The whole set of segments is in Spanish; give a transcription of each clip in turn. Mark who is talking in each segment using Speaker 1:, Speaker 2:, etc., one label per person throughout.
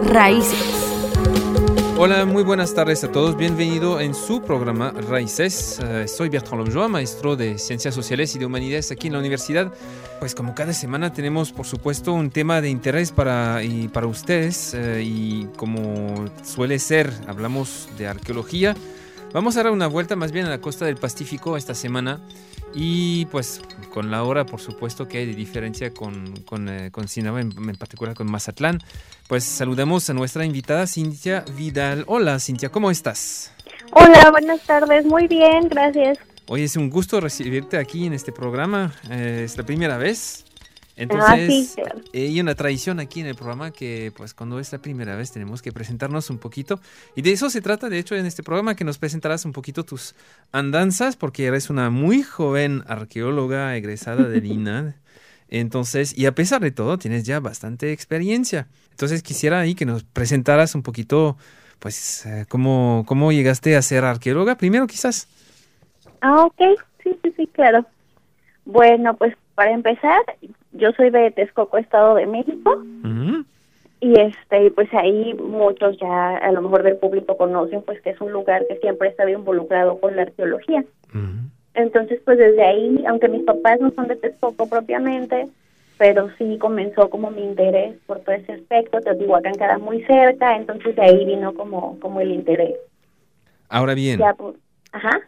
Speaker 1: Raíces.
Speaker 2: Hola, muy buenas tardes a todos. Bienvenido en su programa Raíces. Soy Bertrand Lomjoa, maestro de Ciencias Sociales y de Humanidades aquí en la universidad. Pues como cada semana tenemos, por supuesto, un tema de interés para ustedes y como suele ser, hablamos de arqueología. Vamos a dar una vuelta más bien a la costa del Pacífico esta semana y pues con la hora, por supuesto, que hay de diferencia con Sinaloa, en particular con Mazatlán. Pues saludamos a nuestra invitada Cintia Vidal. Hola Cintia, ¿cómo estás?
Speaker 3: Hola, buenas tardes, muy bien, gracias.
Speaker 2: Hoy es un gusto recibirte aquí en este programa, es la primera vez. Entonces,
Speaker 3: sí, claro.
Speaker 2: Hay una tradición aquí en el programa que pues cuando es la primera vez tenemos que presentarnos un poquito. Y de eso se trata, de hecho, en este programa, que nos presentarás un poquito tus andanzas, porque eres una muy joven arqueóloga egresada del INAH. Entonces, y a pesar de todo, tienes ya bastante experiencia. Entonces, quisiera ahí que nos presentaras un poquito, pues, cómo llegaste a ser arqueóloga, primero quizás.
Speaker 3: Ok, sí, claro. Bueno, pues para empezar, yo soy de Texcoco, Estado de México,
Speaker 2: Uh-huh.
Speaker 3: y pues ahí muchos ya a lo mejor del público conocen pues que es un lugar que siempre ha estado involucrado con la arqueología.
Speaker 2: Uh-huh.
Speaker 3: Entonces, pues desde ahí, aunque mis papás no son de Texcoco propiamente, pero sí comenzó como mi interés por todo ese aspecto. Teotihuacán queda muy cerca, entonces de ahí vino como el interés.
Speaker 2: Ahora bien,
Speaker 3: Ya, pues, ajá.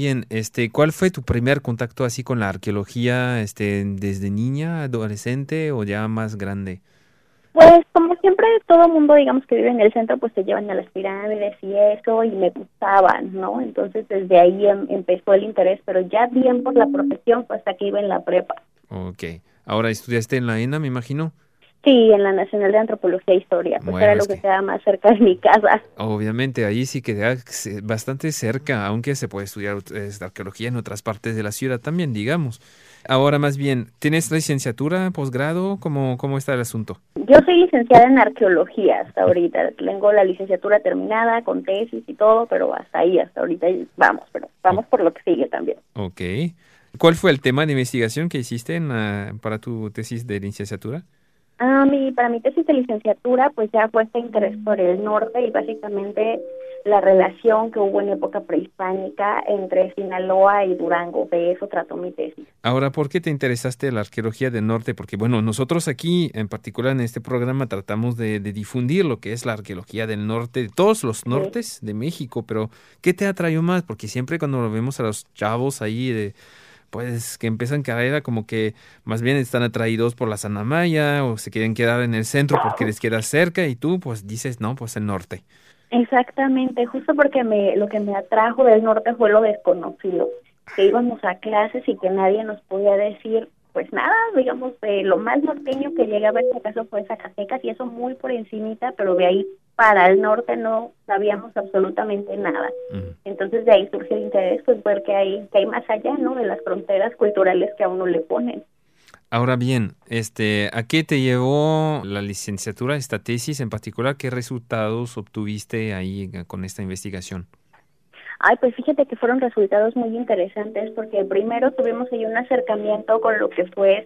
Speaker 2: ¿Cuál fue tu primer contacto así con la arqueología, desde niña, adolescente o ya más grande?
Speaker 3: Pues como siempre todo mundo, digamos, que vive en el centro, pues te llevan a las pirámides y eso, y me gustaban, ¿no? Entonces desde ahí empezó el interés, pero ya bien por la profesión fue hasta que iba en la prepa.
Speaker 2: Ok. Ahora estudiaste en la ENA, me imagino.
Speaker 3: Sí, en la Nacional de Antropología e Historia, pues
Speaker 2: Bueno,
Speaker 3: era
Speaker 2: es
Speaker 3: lo que
Speaker 2: que
Speaker 3: quedaba más cerca de mi casa.
Speaker 2: obviamente ahí sí queda bastante cerca, aunque se puede estudiar arqueología en otras partes de la ciudad también, digamos. Ahora más bien, ¿tienes licenciatura, posgrado? ¿Cómo está el asunto?
Speaker 3: Yo soy licenciada en arqueología hasta ahorita. Tengo la licenciatura terminada con tesis y todo, pero hasta ahí, hasta ahorita vamos, pero vamos por lo que sigue también.
Speaker 2: Ok. ¿Cuál fue el tema de investigación que hiciste para tu tesis de licenciatura?
Speaker 3: Para mi tesis de licenciatura, pues ya fue este interés por el norte y básicamente la relación que hubo en época prehispánica entre Sinaloa y Durango. De eso trató mi tesis.
Speaker 2: Ahora, ¿por qué te interesaste en la arqueología del norte? Porque, bueno, nosotros aquí, en particular en este programa, tratamos de difundir lo que es la arqueología del norte, de todos los nortes de México, pero ¿qué te atrayó más? Porque siempre cuando lo vemos a los chavos ahí pues que empiezan carrera como que más bien están atraídos por la zona maya o se quieren quedar en el centro porque les queda cerca y tú pues dices, no, pues el norte.
Speaker 3: Exactamente, justo porque lo que me atrajo del norte fue lo desconocido, que íbamos a clases y que nadie nos podía decir, pues nada, digamos, de lo más norteño que llegué a ver, en este caso fue Zacatecas, y eso muy por encimita, pero de ahí para el norte no sabíamos absolutamente nada.
Speaker 2: Uh-huh.
Speaker 3: Entonces de ahí surgió el interés, pues ver que hay más allá, ¿no?, de las fronteras culturales que a uno le ponen.
Speaker 2: Ahora bien, ¿a qué te llevó la licenciatura, esta tesis en particular? ¿Qué resultados obtuviste ahí con esta investigación?
Speaker 3: Ay, pues fíjate que fueron resultados muy interesantes porque primero tuvimos ahí un acercamiento con lo que fue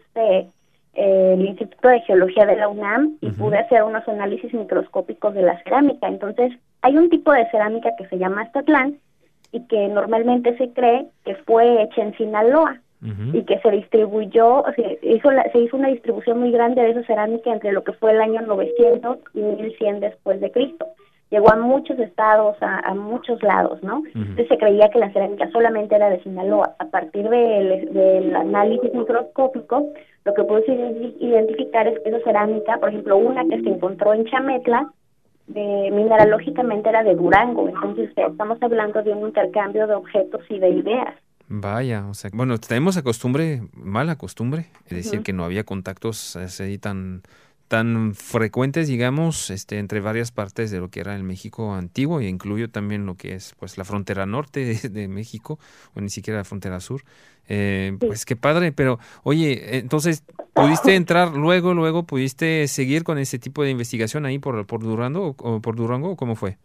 Speaker 3: el Instituto de Geología de la UNAM y pude hacer unos análisis microscópicos de la cerámica. Entonces, hay un tipo de cerámica que se llama Aztatlán y que normalmente se cree que fue hecha en Sinaloa.
Speaker 2: Uh-huh.
Speaker 3: Y que se distribuyó, o sea, se hizo una distribución muy grande de esa cerámica entre lo que fue el año 900 y 1100 después de Cristo. Llegó a muchos estados, a muchos lados, ¿no?
Speaker 2: Uh-huh.
Speaker 3: Entonces se creía que la cerámica solamente era de Sinaloa. A partir del análisis microscópico, lo que pude identificar es que esa cerámica, por ejemplo, una que se encontró en Chametla, mineralógicamente era de Durango. Entonces estamos hablando de un intercambio de objetos y de ideas.
Speaker 2: Vaya, o sea, bueno, tenemos mala costumbre, es decir,
Speaker 3: Uh-huh.
Speaker 2: que no había contactos así tan frecuentes, digamos, entre varias partes de lo que era el México antiguo, e incluyo también lo que es pues la frontera norte de México, o ni siquiera la frontera sur. Pues qué padre, pero oye, entonces, ¿pudiste entrar luego pudiste seguir con ese tipo de investigación ahí por Durango o cómo fue?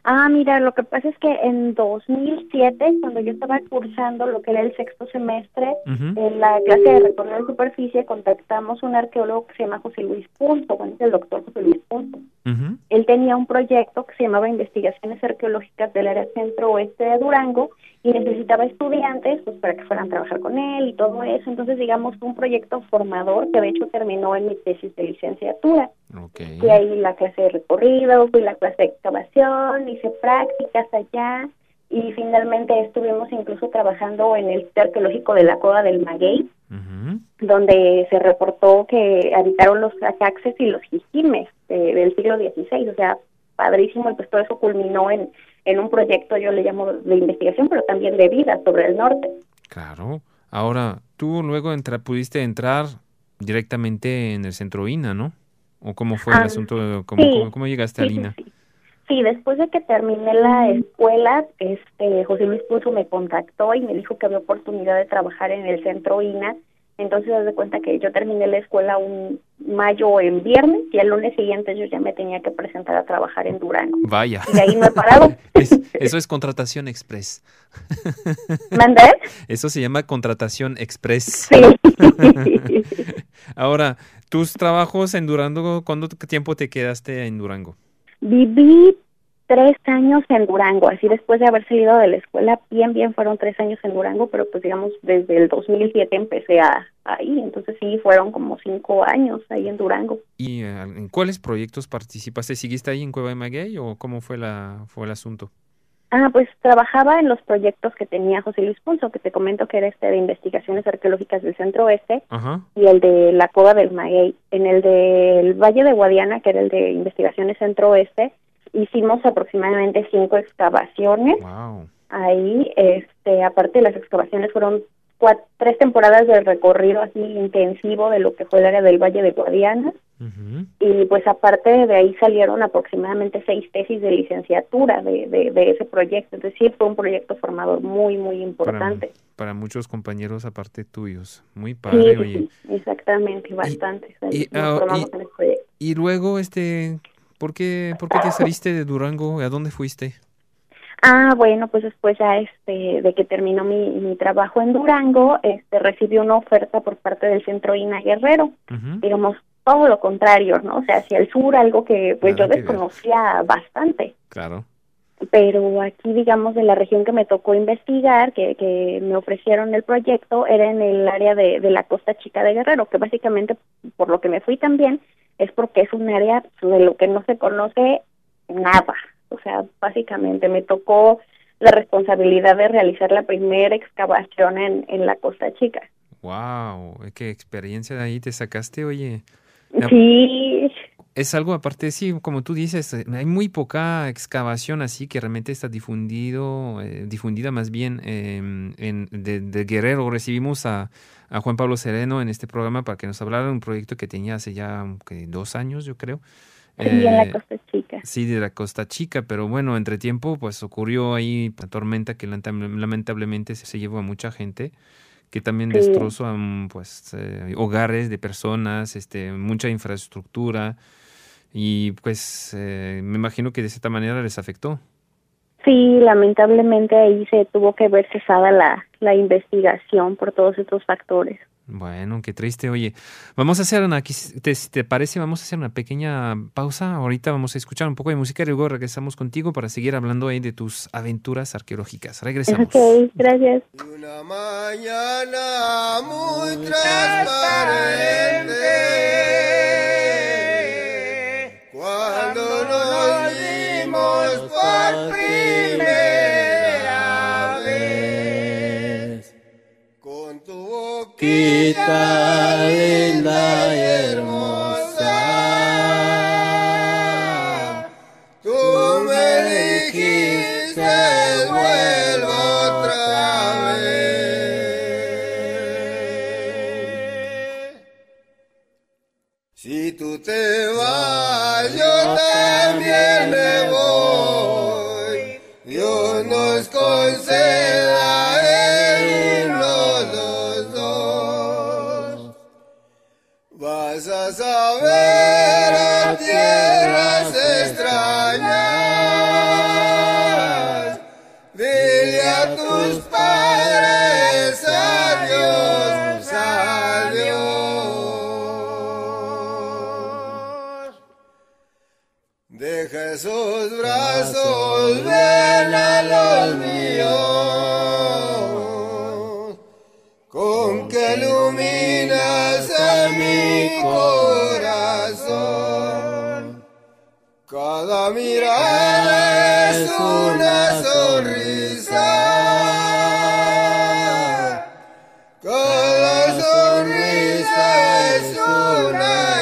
Speaker 3: Mira, lo que pasa es que en 2007, cuando yo estaba cursando lo que era el sexto semestre,
Speaker 2: Ujú,
Speaker 3: en la clase de recorrido de superficie, contactamos a un arqueólogo que se llama José Luis Punto, bueno, es el doctor José Luis Punto.
Speaker 2: ujú.
Speaker 3: Él tenía un proyecto que se llamaba Investigaciones Arqueológicas del área centro-oeste de Durango y necesitaba estudiantes pues para que fueran a trabajar con él y todo eso. Entonces, digamos, fue un proyecto formador que de hecho terminó en mi tesis de licenciatura.
Speaker 2: Ok.
Speaker 3: Fui ahí la clase de recorrido, fui la clase de excavación, hice prácticas allá y finalmente estuvimos incluso trabajando en el sitio arqueológico de la Cueva del Maguey,
Speaker 2: Ujú.
Speaker 3: donde se reportó que habitaron los acaxes y los jijimes del siglo XVI, o sea, padrísimo, y pues todo eso culminó en un proyecto, yo le llamo de investigación, pero también de vida sobre el norte.
Speaker 2: Claro. Ahora, tú luego pudiste entrar directamente en el centro INA, ¿no? ¿O cómo fue el
Speaker 3: Ah,
Speaker 2: asunto? ¿Cómo,
Speaker 3: sí,
Speaker 2: cómo, cómo llegaste al
Speaker 3: sí, sí,
Speaker 2: INA?
Speaker 3: sí. Sí, después de que terminé la escuela, José Luis Pulso me contactó y me dijo que había oportunidad de trabajar en el centro INA. Entonces, haz de cuenta que yo terminé la escuela un mayo en viernes y el lunes siguiente yo ya me tenía que presentar a trabajar en Durango.
Speaker 2: Vaya.
Speaker 3: Y de ahí no he parado.
Speaker 2: Eso es contratación express.
Speaker 3: ¿Mandé?
Speaker 2: Eso se llama contratación express.
Speaker 3: Sí.
Speaker 2: Ahora, tus trabajos en Durango, ¿cuánto tiempo te quedaste en Durango?
Speaker 3: Viví 3 años en Durango, así después de haber salido de la escuela, bien fueron 3 años en Durango, pero pues digamos desde el 2007 empecé ahí, entonces sí, fueron como 5 años ahí en Durango.
Speaker 2: ¿Y en cuáles proyectos participaste? ¿Seguiste ahí en Cueva de Maguey o cómo fue el asunto?
Speaker 3: Pues trabajaba en los proyectos que tenía José Luis Punzo, que te comento que era de investigaciones arqueológicas del Centro Oeste,
Speaker 2: Ajá.
Speaker 3: y el de la Cueva del Maguey. En el del Valle de Guadiana, que era el de investigaciones Centro Oeste, hicimos aproximadamente 5 excavaciones.
Speaker 2: Wow.
Speaker 3: Ahí, aparte de las excavaciones, fueron 3 temporadas de recorrido así intensivo de lo que fue el área del Valle de Guadiana. Y pues aparte de ahí salieron aproximadamente 6 tesis de licenciatura de ese proyecto. Entonces sí fue un proyecto formador muy
Speaker 2: Para,
Speaker 3: importante.
Speaker 2: para muchos compañeros aparte tuyos. Muy
Speaker 3: Sí,
Speaker 2: padre,
Speaker 3: sí,
Speaker 2: oye.
Speaker 3: sí, exactamente,
Speaker 2: Y,
Speaker 3: bastante.
Speaker 2: y,
Speaker 3: Nos
Speaker 2: ah,
Speaker 3: formamos
Speaker 2: y,
Speaker 3: en el proyecto.
Speaker 2: y luego, ¿por qué te saliste de Durango? ¿A dónde fuiste?
Speaker 3: Bueno, pues después ya de que terminó mi trabajo en Durango, recibí una oferta por parte del Centro INA Guerrero,
Speaker 2: Ujú.
Speaker 3: digamos todo lo contrario, ¿no? O sea, hacia el sur, algo que pues yo
Speaker 2: Nada que ver.
Speaker 3: desconocía bastante,
Speaker 2: Claro.
Speaker 3: pero aquí digamos de la región que me tocó investigar, que me ofrecieron el proyecto, era en el área de la Costa Chica de Guerrero, que básicamente por lo que me fui también es porque es un área de lo que no se conoce nada. O sea, básicamente me tocó la responsabilidad de realizar la primera excavación en la Costa Chica.
Speaker 2: Wow, qué experiencia de ahí te sacaste, oye.
Speaker 3: Sí,
Speaker 2: Es algo aparte, sí, como tú dices, hay muy poca excavación así que realmente está difundida más bien de Guerrero. Recibimos a Juan Pablo Sereno en este programa para que nos hablara de un proyecto que tenía hace ya 2 años, yo creo.
Speaker 3: sí, en la
Speaker 2: Eh,
Speaker 3: Costa Chica.
Speaker 2: sí, de la Costa Chica, pero bueno, entre tiempo, pues ocurrió ahí una tormenta que lamentablemente se llevó a mucha gente, que también
Speaker 3: Sí,
Speaker 2: destrozó pues hogares de personas, mucha infraestructura. Y pues me imagino que de cierta manera les afectó.
Speaker 3: sí, lamentablemente ahí se tuvo que ver cesada la investigación por todos estos factores.
Speaker 2: Bueno, qué triste. Oye, vamos a hacer si te parece, vamos a hacer una pequeña pausa. Ahorita vamos a escuchar un poco de música y luego regresamos contigo para seguir hablando ahí de tus aventuras arqueológicas. Regresamos.
Speaker 3: Ok, gracias.
Speaker 1: Una mañana muy transparente, cuando nos vimos por primera vez, con tu boquita linda y hermosa, tú me dijiste vuelvo otra vez. Si tú te vas, yo también me voy. Dios nos conceda irnos los dos. Vas a saber a tierras extrañas Deja esos brazos, ven a los míos, con que iluminas a mi corazón. Cada mirada es una sonrisa, cada sonrisa es una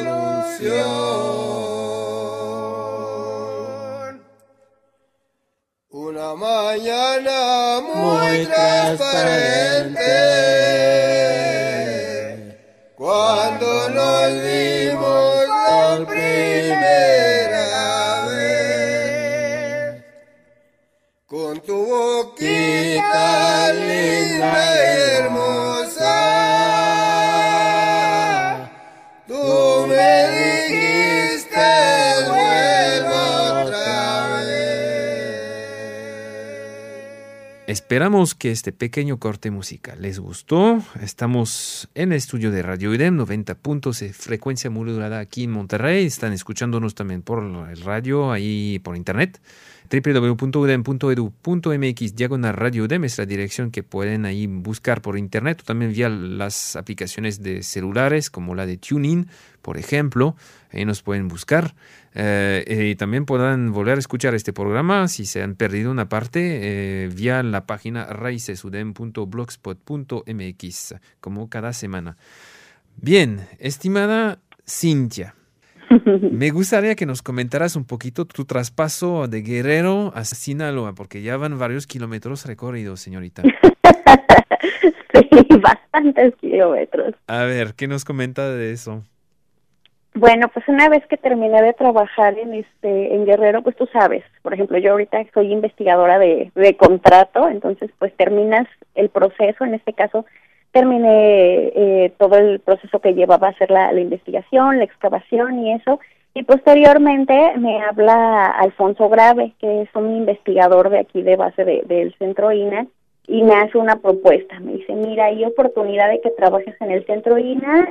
Speaker 1: ilusión. Una mañana muy transparente, cuando nos vimos por primera vez, con tu boquita linda y hermosa, tú me dijiste vuelvo otra vez.
Speaker 2: Esperamos que este pequeño corte musical les gustó. Estamos en el estudio de Radio UDEM, 90 puntos de frecuencia modulada aquí en Monterrey. Están escuchándonos también por el radio, ahí por internet. www.udem.edu.mx/Radio UDEM es la dirección que pueden ahí buscar por internet, o también vía las aplicaciones de celulares como la de TuneIn, por ejemplo. Ahí nos pueden buscar. Y también podrán volver a escuchar este programa si se han perdido una parte vía la página raicesudem.blogspot.mx, como cada semana. Bien, estimada Cintia, me gustaría que nos comentaras un poquito tu traspaso de Guerrero a Sinaloa, porque ya van varios kilómetros recorridos, señorita.
Speaker 3: Sí, bastantes kilómetros.
Speaker 2: A ver, ¿qué nos comenta de eso?
Speaker 3: Bueno, pues una vez que terminé de trabajar en Guerrero, pues tú sabes, por ejemplo, yo ahorita soy investigadora de contrato, entonces pues terminas el proceso, en este caso terminé todo el proceso que llevaba a hacer la investigación, la excavación y eso, y posteriormente me habla Alfonso Grave, que es un investigador de aquí de base del Centro INA, y me hace una propuesta. Me dice, mira, hay oportunidad de que trabajes en el Centro INA,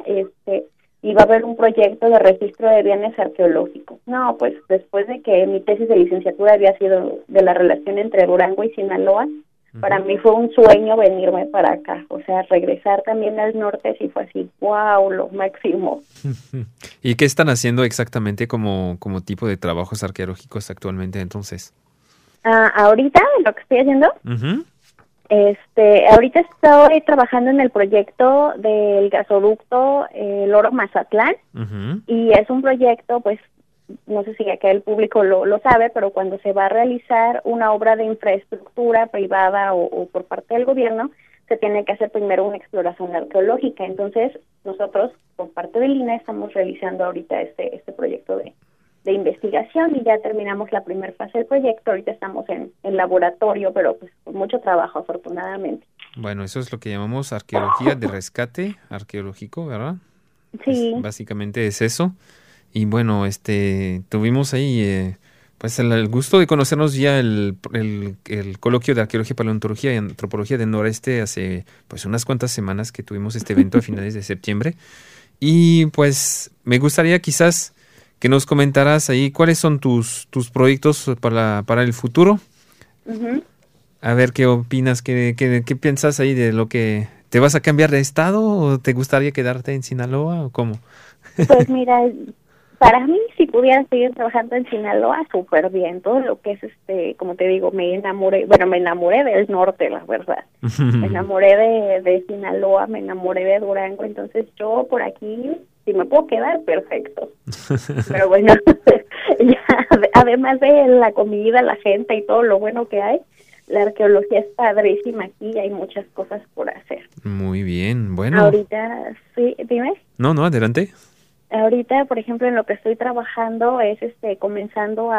Speaker 3: y va a haber un proyecto de registro de bienes arqueológicos. No, pues después de que mi tesis de licenciatura había sido de la relación entre Durango y Sinaloa, para mí fue un sueño venirme para acá, o sea, regresar también al norte, sí fue así, wow, lo máximo.
Speaker 2: ¿Y qué están haciendo exactamente como tipo de trabajos arqueológicos actualmente entonces?
Speaker 3: Ahorita, lo que estoy haciendo,
Speaker 2: Uh-huh.
Speaker 3: Ahorita estoy trabajando en el proyecto del gasoducto Loro Mazatlán,
Speaker 2: Uh-huh.
Speaker 3: y es un proyecto, pues, no sé si acá el público lo sabe, pero cuando se va a realizar una obra de infraestructura privada o por parte del gobierno, se tiene que hacer primero una exploración arqueológica. Entonces, nosotros, por parte del INA, estamos realizando ahorita este proyecto de investigación, y ya terminamos la primera fase del proyecto. Ahorita estamos en laboratorio, pero pues con mucho trabajo, afortunadamente.
Speaker 2: Bueno, eso es lo que llamamos arqueología de rescate arqueológico, ¿verdad?
Speaker 3: Sí.
Speaker 2: Básicamente es eso. Y bueno, tuvimos ahí pues el gusto de conocernos ya el coloquio de arqueología, paleontología y antropología del noreste hace pues unas cuantas semanas que tuvimos este evento a finales de septiembre. Y pues me gustaría quizás que nos comentaras ahí cuáles son tus proyectos para el futuro.
Speaker 3: Uh-huh.
Speaker 2: A ver qué opinas, qué piensas ahí de lo que... ¿Te vas a cambiar de estado o te gustaría quedarte en Sinaloa o cómo?
Speaker 3: Pues mira, para mí, si pudiera seguir trabajando en Sinaloa, súper bien. Todo lo que es, como te digo, me enamoré del norte, la verdad. Me enamoré de Sinaloa, me enamoré de Durango, entonces yo por aquí, si me puedo quedar, perfecto. Pero bueno, ya, además de la comida, la gente y todo lo bueno que hay, la arqueología es padrísima aquí y hay muchas cosas por hacer.
Speaker 2: Muy bien, bueno.
Speaker 3: Ahorita, sí, dime.
Speaker 2: No, adelante.
Speaker 3: Ahorita, por ejemplo, en lo que estoy trabajando es comenzando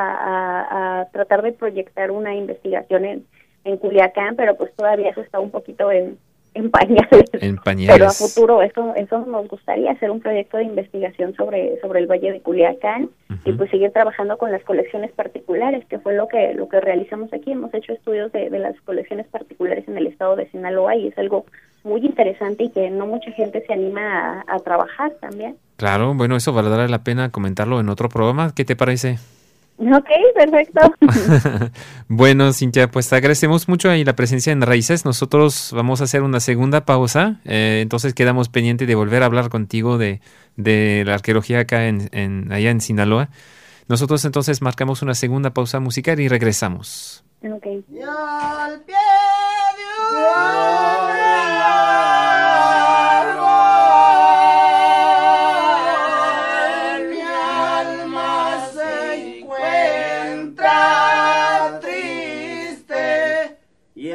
Speaker 3: a tratar de proyectar una investigación en Culiacán, pero pues todavía eso está un poquito en pañales.
Speaker 2: En pañales.
Speaker 3: Pero a futuro eso nos gustaría, hacer un proyecto de investigación sobre el Valle de Culiacán. Uh-huh. Y pues seguir trabajando con las colecciones particulares, que fue lo que realizamos aquí. Hemos hecho estudios de las colecciones particulares en el estado de Sinaloa y es algo muy interesante y que no mucha gente se anima a trabajar también.
Speaker 2: Claro, bueno, eso valdrá la pena comentarlo en otro programa. ¿Qué te parece?
Speaker 3: Ok, perfecto.
Speaker 2: Bueno, Cintia, pues te agradecemos mucho ahí la presencia en Raíces. Nosotros vamos a hacer una segunda pausa, entonces quedamos pendientes de volver a hablar contigo de la arqueología acá allá en Sinaloa. Nosotros entonces marcamos una segunda pausa musical y regresamos.
Speaker 3: Ok.
Speaker 1: Y al pie de un árbol, mi alma se encuentra triste y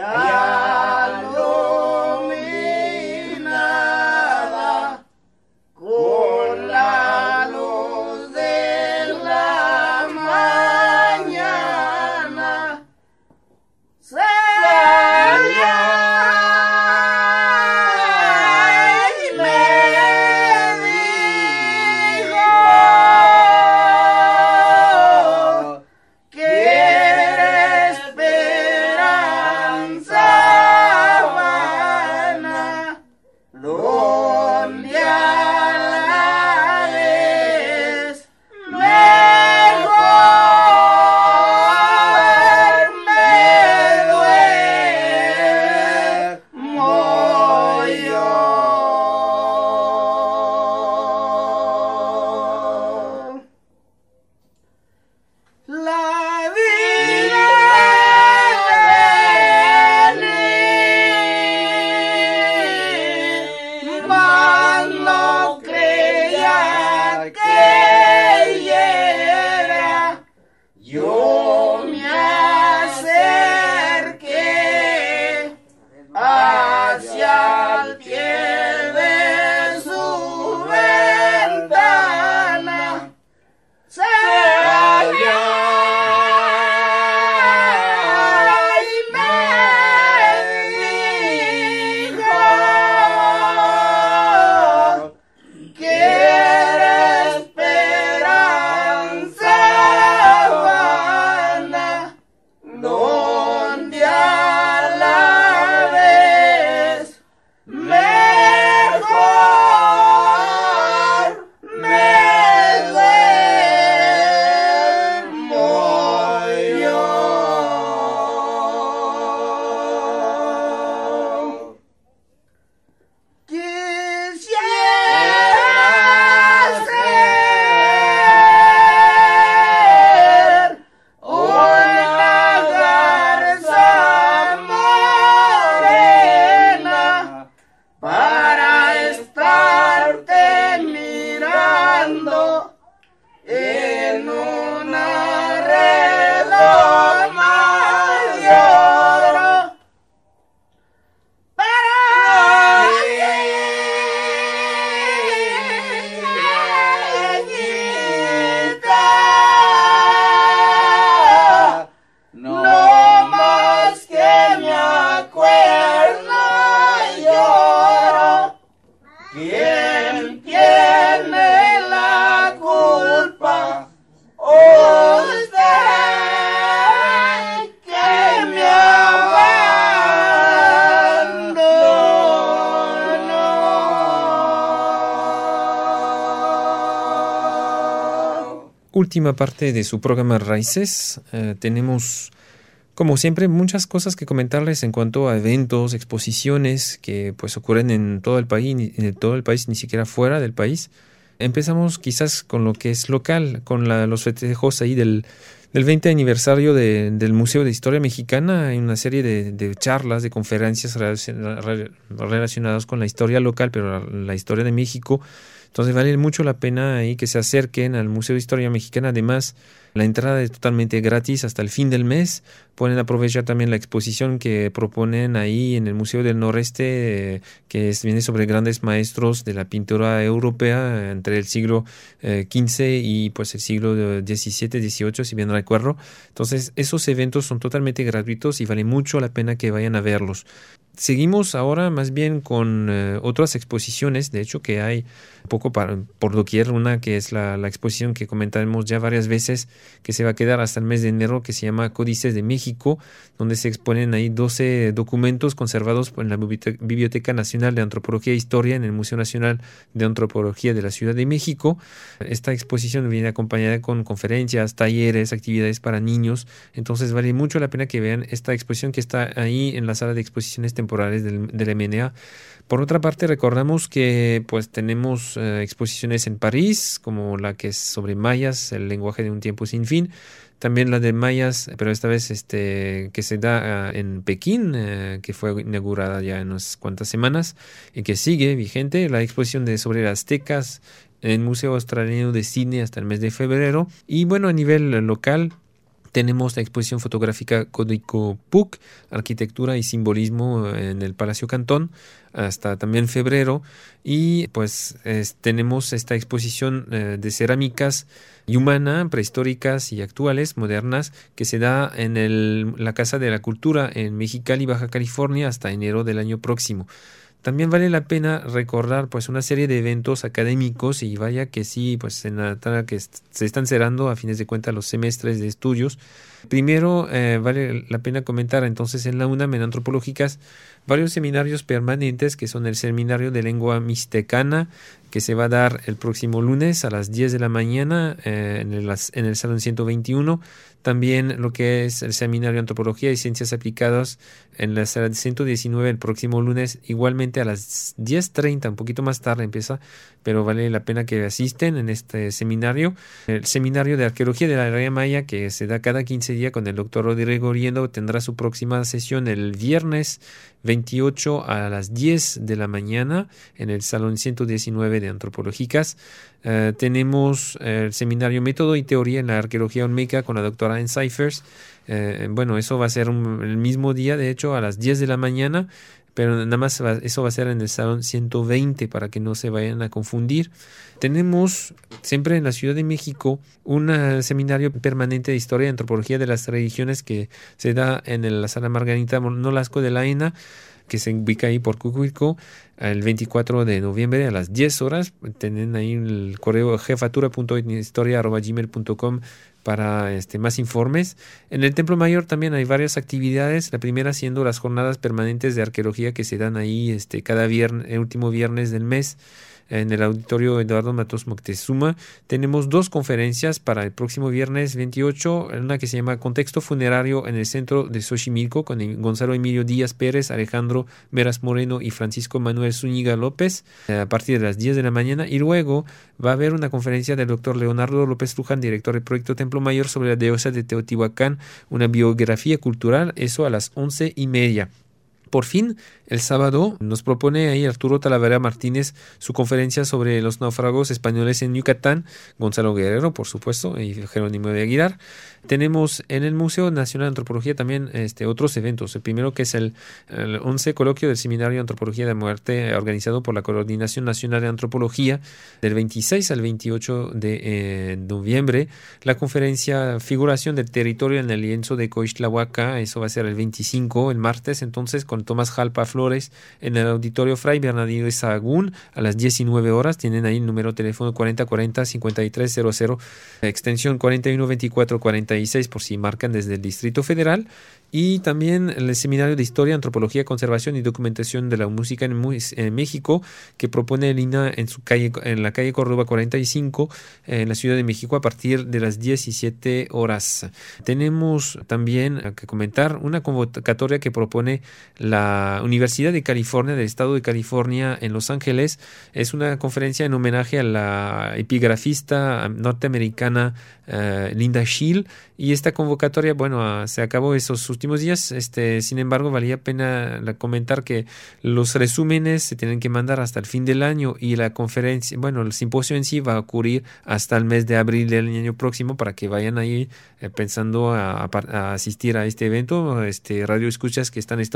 Speaker 1: iluminada con la luz de la mañana. Y me dijo que esperanza vana, donde a la vez mejor me duermo yo. La vida venir, mas no creía que era. Yo me acerqué hacia el pie de su ventana. Se halló y me dijo que era esperanza vana, donde a la vez mejor me duermo yo. Quisiera ser una garza morena para estarte mirando en una redoma de oro. Para viejita, no más que me acuerdo lloro. ¿Quién tiene la culpa? Usted que me abandonó.
Speaker 2: Última parte de su programa Raíces. Tenemos, como siempre, muchas cosas que comentarles en cuanto a eventos, exposiciones que pues ocurren en todo el país, ni siquiera fuera del país. Empezamos quizás con lo que es local, con los festejos ahí del 20 aniversario del Museo de Historia Mexicana. Hay una serie de charlas, de conferencias relacionadas con la historia local, pero la historia de México. Entonces vale mucho la pena ahí que se acerquen al Museo de Historia Mexicana. Además, la entrada es totalmente gratis hasta el fin del mes. Pueden aprovechar también la exposición que proponen ahí en el Museo del Noreste, viene sobre grandes maestros de la pintura europea entre el siglo XV y pues el siglo XVII, XVIII, si bien recuerdo. Entonces, esos eventos son totalmente gratuitos y vale mucho la pena que vayan a verlos. Seguimos ahora más bien con otras exposiciones, de hecho que hay un poco por doquier, una que es la exposición que comentamos ya varias veces, que se va a quedar hasta el mes de enero, que se llama Códices de México, donde se exponen ahí 12 documentos conservados en la Biblioteca Nacional de Antropología e Historia en el Museo Nacional de Antropología de la Ciudad de México. Esta exposición viene acompañada con conferencias, talleres, actividades para niños, entonces vale mucho la pena que vean esta exposición que está ahí en la sala de exposiciones temporales del MNA. Por otra parte, recordamos que pues tenemos exposiciones en París, como la que es sobre mayas, el lenguaje de un tiempo sin fin. También la de mayas, pero esta vez que se da en Pekín, que fue inaugurada ya en unas cuantas semanas y que sigue vigente. La exposición sobre aztecas en el Museo Australiano de Sydney hasta el mes de febrero. Y bueno, a nivel local, tenemos la exposición fotográfica Código PUC, Arquitectura y Simbolismo en el Palacio Cantón, hasta también febrero. Y pues tenemos esta exposición de cerámicas Yumana, prehistóricas y actuales, modernas, que se da en la Casa de la Cultura en Mexicali, Baja California, hasta enero del año próximo. También vale la pena recordar pues una serie de eventos académicos y vaya que sí, pues que se están cerrando a fines de cuentas los semestres de estudios. Primero vale la pena comentar entonces en la UNAM en Antropológicas varios seminarios permanentes que son el Seminario de Lengua Mixtecana, que se va a dar el próximo lunes a las 10 de la mañana en el Salón 121. También lo que es el Seminario de Antropología y Ciencias Aplicadas en la sala 119 el próximo lunes, igualmente a las 10:30, un poquito más tarde empieza, pero vale la pena que asisten en este seminario. El Seminario de Arqueología de la Era Maya, que se da cada 15 días con el doctor Rodrigo Riendo, tendrá su próxima sesión el viernes 28 a las 10 de la mañana en el Salón 119 de Antropológicas. Tenemos el seminario Método y Teoría en la Arqueología Olmeca con la doctora Ann Cyphers. Bueno, eso va a ser el mismo día, de hecho, a las 10 de la mañana, pero nada más eso va a ser en el Salón 120 para que no se vayan a confundir. Tenemos siempre en la Ciudad de México un seminario permanente de Historia y Antropología de las Religiones que se da en la Sala Margarita Nolasco de la ENA, que se ubica ahí por Cucuilco, el 24 de noviembre a las 10 horas. Tienen ahí el correo jefatura.historia@gmail.com para más informes. En el Templo Mayor también hay varias actividades, la primera siendo las jornadas permanentes de arqueología que se dan ahí cada viernes, el último viernes del mes, en el auditorio Eduardo Matos Moctezuma. Tenemos 2 conferencias para el próximo viernes 28, una que se llama Contexto Funerario en el Centro de Xochimilco con Gonzalo Emilio Díaz Pérez, Alejandro Meras Moreno y Francisco Manuel Zúñiga López a partir de las 10 de la mañana, y luego va a haber una conferencia del doctor Leonardo López Luján, director del proyecto Templo Mayor, sobre la diosa de Teotihuacán, una biografía cultural, eso a las 11:30. Por fin, el sábado nos propone ahí Arturo Talavera Martínez su conferencia sobre los náufragos españoles en Yucatán, Gonzalo Guerrero, por supuesto, y Jerónimo de Aguilar. Tenemos en el Museo Nacional de Antropología también otros eventos. El primero, que es el 11 coloquio del Seminario de Antropología de Muerte, organizado por la Coordinación Nacional de Antropología, del 26 al 28 de noviembre. La conferencia Figuración del Territorio en el Lienzo de Coixtlahuaca, eso va a ser el 25, el martes, entonces, con Tomás Jalpa Flores, en el auditorio Fray Bernardino de Sahagún a las 19 horas. Tienen ahí el número de teléfono 4040-5300, extensión 412446 por si marcan desde el Distrito Federal. Y también el Seminario de Historia, Antropología, Conservación y Documentación de la Música en México, que propone el INA en la calle Córdoba 45, en la Ciudad de México, a partir de las 17 horas. Tenemos también que comentar una convocatoria que propone la Universidad de California, del Estado de California, en Los Ángeles. Es una conferencia en homenaje a la epigrafista norteamericana Linda Schill, y esta convocatoria, se acabó esos últimos días. Sin embargo, valía pena comentar que los resúmenes se tienen que mandar hasta el fin del año, y la conferencia, el simposio en sí va a ocurrir hasta el mes de abril del año próximo, para que vayan ahí pensando a asistir a este evento. Radio escuchas que están en Estados Unidos,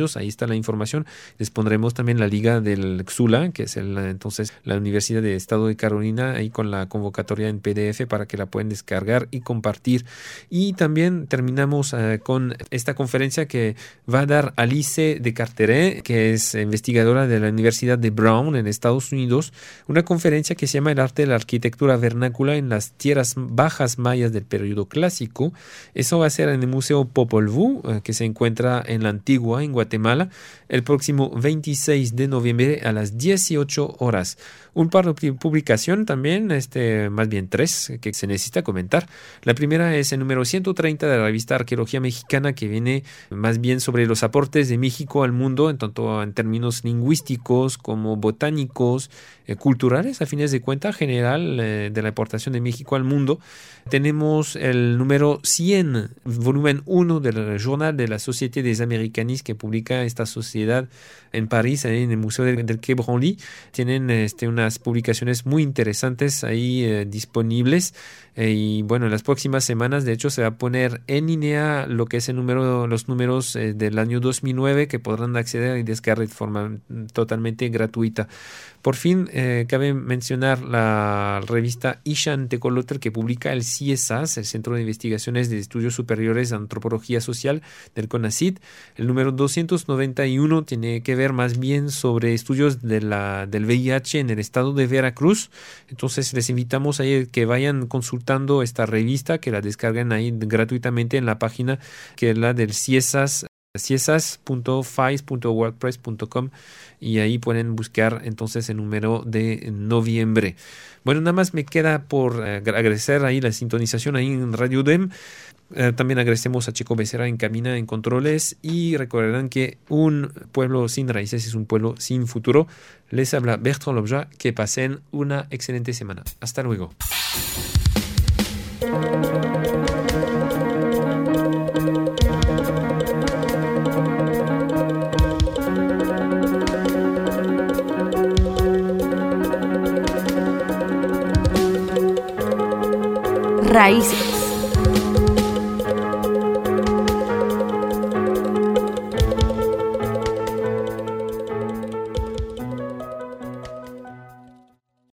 Speaker 2: Unidos. Ahí está la información. Les pondremos también la liga del XULA, que es entonces la Universidad de Estado de Carolina, ahí con la convocatoria en PDF para que la puedan descargar y compartir. Y también terminamos con esta conferencia que va a dar Alice de Carteret, que es investigadora de la Universidad de Brown en Estados Unidos, una conferencia que se llama El arte de la arquitectura vernácula en las tierras bajas mayas del periodo clásico. Eso va a ser en el Museo Popol Vuh, que se encuentra en la Antigua, en Guatemala, el próximo 26 de noviembre a las 18 horas. Un par de publicación también, más bien 3, que se necesita comentar. La primera es el número 130 de la revista Arqueología Mexicana, que viene más bien sobre los aportes de México al mundo, tanto en términos lingüísticos como botánicos, culturales, a fines de cuenta, general de la aportación de México al mundo. Tenemos el número 100, volumen 1 del Journal de la Société des Américanistes, que publica esta sociedad en París, en el Museo del Quai Branly. Tienen unas publicaciones muy interesantes ahí disponibles. Y bueno, en las próximas semanas, de hecho, se va a poner en línea lo que es los números del año 2009, que podrán acceder y descargar de forma totalmente gratuita. Por fin, cabe mencionar la revista Ishan Tecolotl, que publica el CIESAS, el Centro de Investigaciones de Estudios Superiores de Antropología Social del CONACYT. El número 291 tiene que ver más bien sobre estudios del VIH en el estado de Veracruz. Entonces, les invitamos a que vayan consultando esta revista, que la descarguen ahí gratuitamente en la página que es la del CIESAS, ciesas.fais.wordpress.com, y ahí pueden buscar entonces el número de noviembre. Bueno, nada más me queda por agradecer ahí la sintonización ahí en Radio UDEM. También agradecemos a Chico Becerra en cabina, en controles, y recordarán que un pueblo sin raíces es un pueblo sin futuro. Les habla Bertrand Lobja. Que pasen una excelente semana. Hasta luego.
Speaker 4: Raíces.